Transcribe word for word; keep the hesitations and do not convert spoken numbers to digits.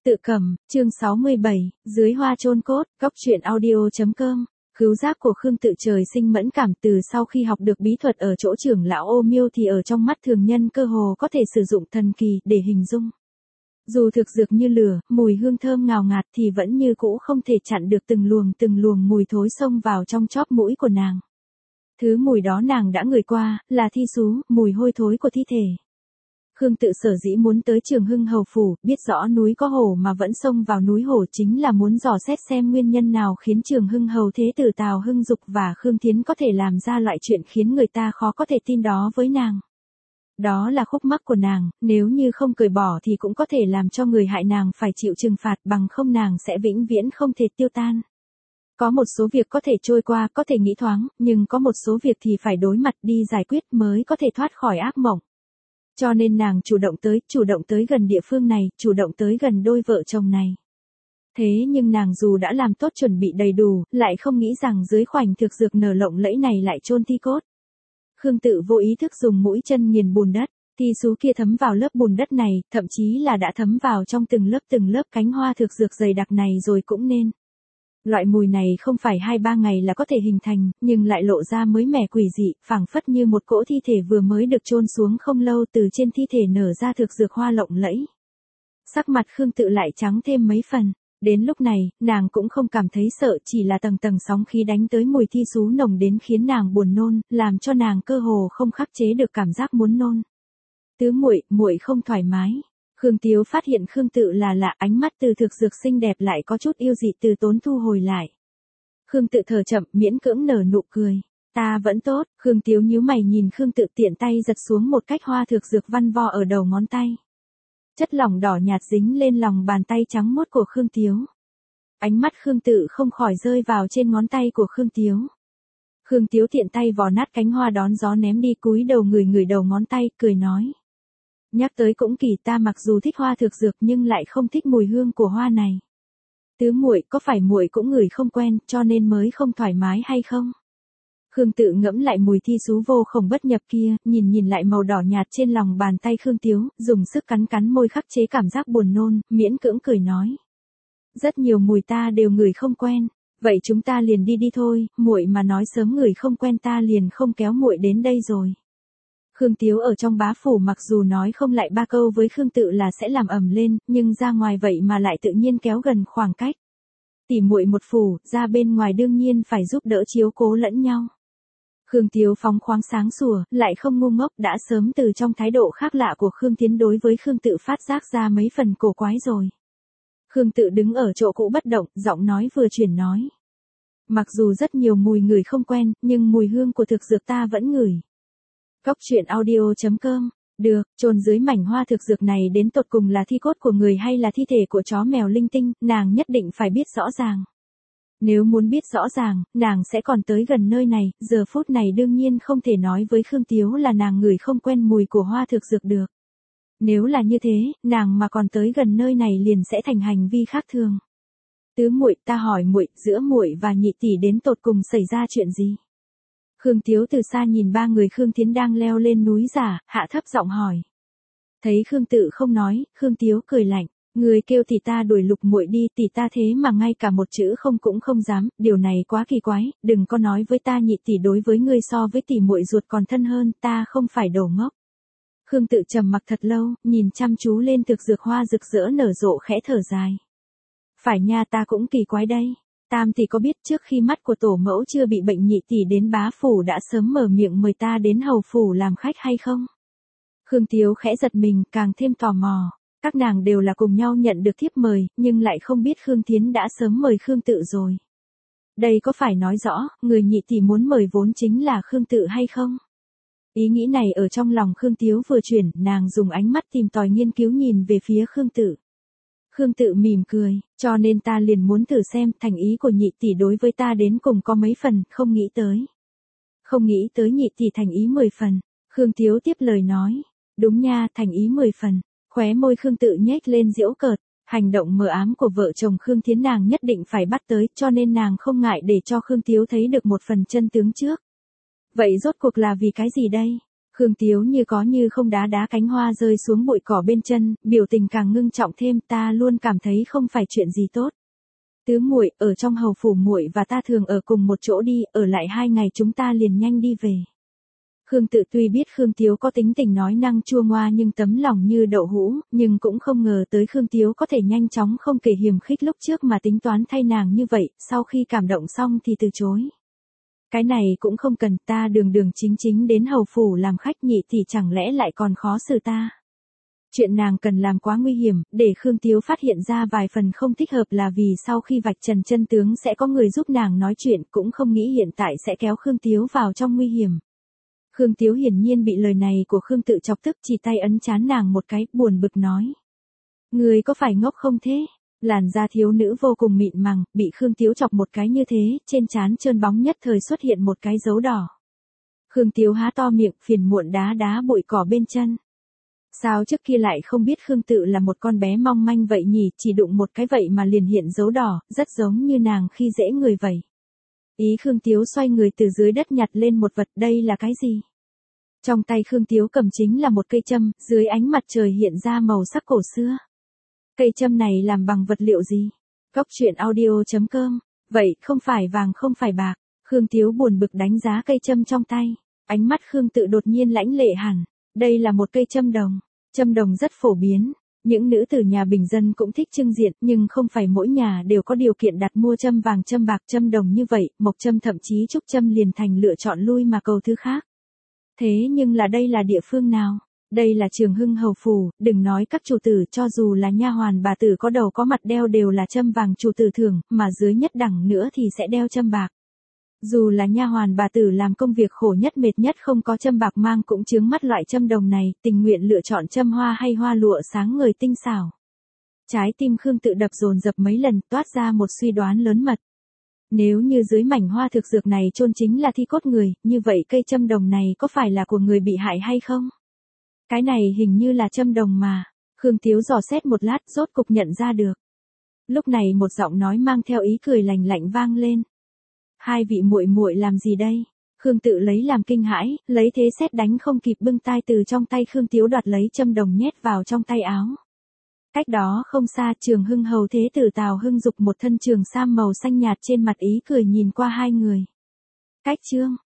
Tự cầm, chương sáu mươi bảy, dưới hoa chôn cốt, góc truyện audio.com. Khứu giác của Khương Tự trời sinh mẫn cảm, từ sau khi học được bí thuật ở chỗ trưởng lão Ô Miêu thì ở trong mắt thường nhân cơ hồ có thể sử dụng thần kỳ để hình dung. Dù thực dược như lửa, mùi hương thơm ngào ngạt thì vẫn như cũ không thể chặn được từng luồng từng luồng mùi thối xông vào trong chóp mũi của nàng. Thứ mùi đó nàng đã ngửi qua, là thi xú, mùi hôi thối của thi thể. Khương Tự sở dĩ muốn tới Trường Hưng Hầu Phủ, biết rõ núi có hổ mà vẫn xông vào núi hổ chính là muốn dò xét xem nguyên nhân nào khiến Trường Hưng Hầu Thế Tử Tào Hưng Dục và Khương Thiến có thể làm ra loại chuyện khiến người ta khó có thể tin đó với nàng. Đó là khúc mắc của nàng, nếu như không cởi bỏ thì cũng có thể làm cho người hại nàng phải chịu trừng phạt, bằng không nàng sẽ vĩnh viễn không thể tiêu tan. Có một số việc có thể trôi qua, có thể nghĩ thoáng, nhưng có một số việc thì phải đối mặt đi giải quyết mới có thể thoát khỏi ác mộng. Cho nên nàng chủ động tới, chủ động tới gần địa phương này, chủ động tới gần đôi vợ chồng này. Thế nhưng nàng dù đã làm tốt chuẩn bị đầy đủ, lại không nghĩ rằng dưới khoảnh thực dược nở lộng lẫy này lại chôn thi cốt. Khương Tự vô ý thức dùng mũi chân nghiền bùn đất, thi xú kia thấm vào lớp bùn đất này, thậm chí là đã thấm vào trong từng lớp từng lớp cánh hoa thực dược dày đặc này rồi cũng nên. Loại mùi này không phải hai ba ngày là có thể hình thành, nhưng lại lộ ra mới mẻ quỷ dị, phảng phất như một cỗ thi thể vừa mới được chôn xuống không lâu, từ trên thi thể nở ra thực dược hoa lộng lẫy. Sắc mặt Khương Tự lại trắng thêm mấy phần, đến lúc này, nàng cũng không cảm thấy sợ, chỉ là tầng tầng sóng khí đánh tới mùi thi xú nồng đến khiến nàng buồn nôn, làm cho nàng cơ hồ không khắc chế được cảm giác muốn nôn. Tứ muội, muội không thoải mái. Khương Tiếu phát hiện Khương Tự là lạ, ánh mắt từ thực dược xinh đẹp lại có chút yêu dị, từ tốn thu hồi lại. Khương Tự thở chậm, miễn cưỡng nở nụ cười. Ta vẫn tốt. Khương Tiếu nhíu mày nhìn Khương Tự, tiện tay giật xuống một cách hoa thực dược văn vo ở đầu ngón tay. Chất lỏng đỏ nhạt dính lên lòng bàn tay trắng muốt của Khương Tiếu. Ánh mắt Khương Tự không khỏi rơi vào trên ngón tay của Khương Tiếu. Khương Tiếu tiện tay vò nát cánh hoa đón gió ném đi, cúi đầu ngửi ngửi đầu ngón tay, cười nói. Nhắc tới cũng kỳ, ta mặc dù thích hoa thực dược nhưng lại không thích mùi hương của hoa này. Tứ muội, có phải muội cũng ngửi không quen, cho nên mới không thoải mái hay không? Khương Tự ngẫm lại mùi thi xú vô khổng bất nhập kia, nhìn nhìn lại màu đỏ nhạt trên lòng bàn tay Khương Tiếu, dùng sức cắn cắn môi khắc chế cảm giác buồn nôn, miễn cưỡng cười nói. Rất nhiều mùi ta đều ngửi không quen, vậy chúng ta liền đi đi thôi, muội mà nói sớm ngửi không quen ta liền không kéo muội đến đây rồi. Khương Tiếu ở trong bá phủ mặc dù nói không lại ba câu với Khương Tự là sẽ làm ầm lên, nhưng ra ngoài vậy mà lại tự nhiên kéo gần khoảng cách. Tỉ muội một phủ, ra bên ngoài đương nhiên phải giúp đỡ chiếu cố lẫn nhau. Khương Tiếu phóng khoáng sáng sủa, lại không ngu ngốc, đã sớm từ trong thái độ khác lạ của Khương Thiến đối với Khương Tự phát giác ra mấy phần cổ quái rồi. Khương Tự đứng ở chỗ cũ bất động, giọng nói vừa chuyển nói. Mặc dù rất nhiều mùi người không quen, nhưng mùi hương của thực dược ta vẫn ngửi. Góc truyện audio.com. Được, chôn dưới mảnh hoa thực dược này đến tột cùng là thi cốt của người hay là thi thể của chó mèo linh tinh, nàng nhất định phải biết rõ ràng. Nếu muốn biết rõ ràng, nàng sẽ còn tới gần nơi này, giờ phút này đương nhiên không thể nói với Khương Tiếu là nàng ngửi không quen mùi của hoa thực dược được. Nếu là như thế, nàng mà còn tới gần nơi này liền sẽ thành hành vi khác thường. Tứ muội, ta hỏi muội, giữa muội và nhị tỷ đến tột cùng xảy ra chuyện gì? Khương Tiếu từ xa nhìn ba người Khương Thiến đang leo lên núi giả, hạ thấp giọng hỏi. Thấy Khương Tự không nói, Khương Tiếu cười lạnh. Người kêu tỷ ta đuổi Lục muội đi, tỷ ta thế mà ngay cả một chữ không cũng không dám, điều này quá kỳ quái, đừng có nói với ta nhị tỷ đối với ngươi so với tỷ muội ruột còn thân hơn, ta không phải đồ ngốc. Khương Tự trầm mặc thật lâu, nhìn chăm chú lên thực dược hoa rực rỡ nở rộ, khẽ thở dài. Phải nha, ta cũng kỳ quái đây. Tam tỷ có biết trước khi mắt của tổ mẫu chưa bị bệnh nhị tỷ đến bá phủ đã sớm mở miệng mời ta đến hầu phủ làm khách hay không? Khương Tiếu khẽ giật mình, càng thêm tò mò. Các nàng đều là cùng nhau nhận được thiếp mời, nhưng lại không biết Khương Thiến đã sớm mời Khương Tự rồi. Đây có phải nói rõ, người nhị tỷ muốn mời vốn chính là Khương Tự hay không? Ý nghĩ này ở trong lòng Khương Tiếu vừa chuyển, nàng dùng ánh mắt tìm tòi nghiên cứu nhìn về phía Khương Tự. Khương Tự mỉm cười, cho nên ta liền muốn thử xem thành ý của nhị tỷ đối với ta đến cùng có mấy phần, không nghĩ tới. Không nghĩ tới nhị tỷ thành ý mười phần, Khương Tiếu tiếp lời nói. Đúng nha, thành ý mười phần. Khóe môi Khương Tự nhếch lên giễu cợt, hành động mờ ám của vợ chồng Khương Thiến nàng nhất định phải bắt tới, cho nên nàng không ngại để cho Khương Tiếu thấy được một phần chân tướng trước. Vậy rốt cuộc là vì cái gì đây? Khương Tiếu như có như không đá đá cánh hoa rơi xuống bụi cỏ bên chân, biểu tình càng ngưng trọng thêm, ta luôn cảm thấy không phải chuyện gì tốt. Tứ muội, ở trong hầu phủ muội và ta thường ở cùng một chỗ đi, ở lại hai ngày chúng ta liền nhanh đi về. Khương Tự tuy biết Khương Tiếu có tính tình nói năng chua ngoa nhưng tấm lòng như đậu hũ, nhưng cũng không ngờ tới Khương Tiếu có thể nhanh chóng không kể hiềm khích lúc trước mà tính toán thay nàng như vậy, sau khi cảm động xong thì từ chối. Cái này cũng không cần, ta đường đường chính chính đến hầu phủ làm khách nhị thì chẳng lẽ lại còn khó xử ta. Chuyện nàng cần làm quá nguy hiểm, để Khương Tiếu phát hiện ra vài phần không thích hợp là vì sau khi vạch trần chân tướng sẽ có người giúp nàng nói chuyện, cũng không nghĩ hiện tại sẽ kéo Khương Tiếu vào trong nguy hiểm. Khương Tiếu hiển nhiên bị lời này của Khương Tự chọc tức, chỉ tay ấn trán nàng một cái, buồn bực nói. Người có phải ngốc không thế? Làn da thiếu nữ vô cùng mịn màng, bị Khương Tiếu chọc một cái như thế, trên trán trơn bóng nhất thời xuất hiện một cái dấu đỏ. Khương Tiếu há to miệng, phiền muộn đá đá bụi cỏ bên chân. Sao trước kia lại không biết Khương Tự là một con bé mong manh vậy nhỉ, chỉ đụng một cái vậy mà liền hiện dấu đỏ, rất giống như nàng khi dễ người vậy. Ý Khương Tiếu xoay người từ dưới đất nhặt lên một vật, đây là cái gì? Trong tay Khương Tiếu cầm chính là một cây châm, dưới ánh mặt trời hiện ra màu sắc cổ xưa. Cây châm này làm bằng vật liệu gì? Góc truyện audio chấm com. Vậy, không phải vàng không phải bạc. Khương Tiếu buồn bực đánh giá cây châm trong tay. Ánh mắt Khương Tự đột nhiên lãnh lệ hẳn. Đây là một cây châm đồng. Châm đồng rất phổ biến. Những nữ tử nhà bình dân cũng thích trưng diện, nhưng không phải mỗi nhà đều có điều kiện đặt mua châm vàng châm bạc châm đồng như vậy, mộc châm thậm chí trúc châm liền thành lựa chọn lui mà cầu thứ khác. Thế nhưng là đây là địa phương nào? Đây là Trường Hưng hầu phủ, đừng nói các chủ tử, cho dù là nha hoàn bà tử có đầu có mặt đeo đều là châm vàng chủ tử thường, mà dưới nhất đẳng nữa thì sẽ đeo châm bạc. Dù là nha hoàn bà tử làm công việc khổ nhất mệt nhất không có châm bạc mang cũng chướng mắt loại châm đồng này, tình nguyện lựa chọn châm hoa hay hoa lụa sáng ngời tinh xảo. Trái tim Khương Tự đập dồn dập mấy lần, toát ra một suy đoán lớn mật. Nếu như dưới mảnh hoa thực dược này chôn chính là thi cốt người, như vậy cây châm đồng này có phải là của người bị hại hay không? Cái này hình như là châm đồng mà. Khương Tiếu dò xét một lát, rốt cục nhận ra được. Lúc này một giọng nói mang theo ý cười lành lạnh vang lên. Hai vị muội muội làm gì đây? Khương Tự lấy làm kinh hãi, lấy thế sét đánh không kịp bưng tai từ trong tay Khương Tiếu đoạt lấy châm đồng nhét vào trong tay áo. Cách đó không xa, Trường Hưng hầu thế tử Tào Hưng Dục một thân trường sam màu xanh nhạt trên mặt ý cười nhìn qua hai người. Cách Trương,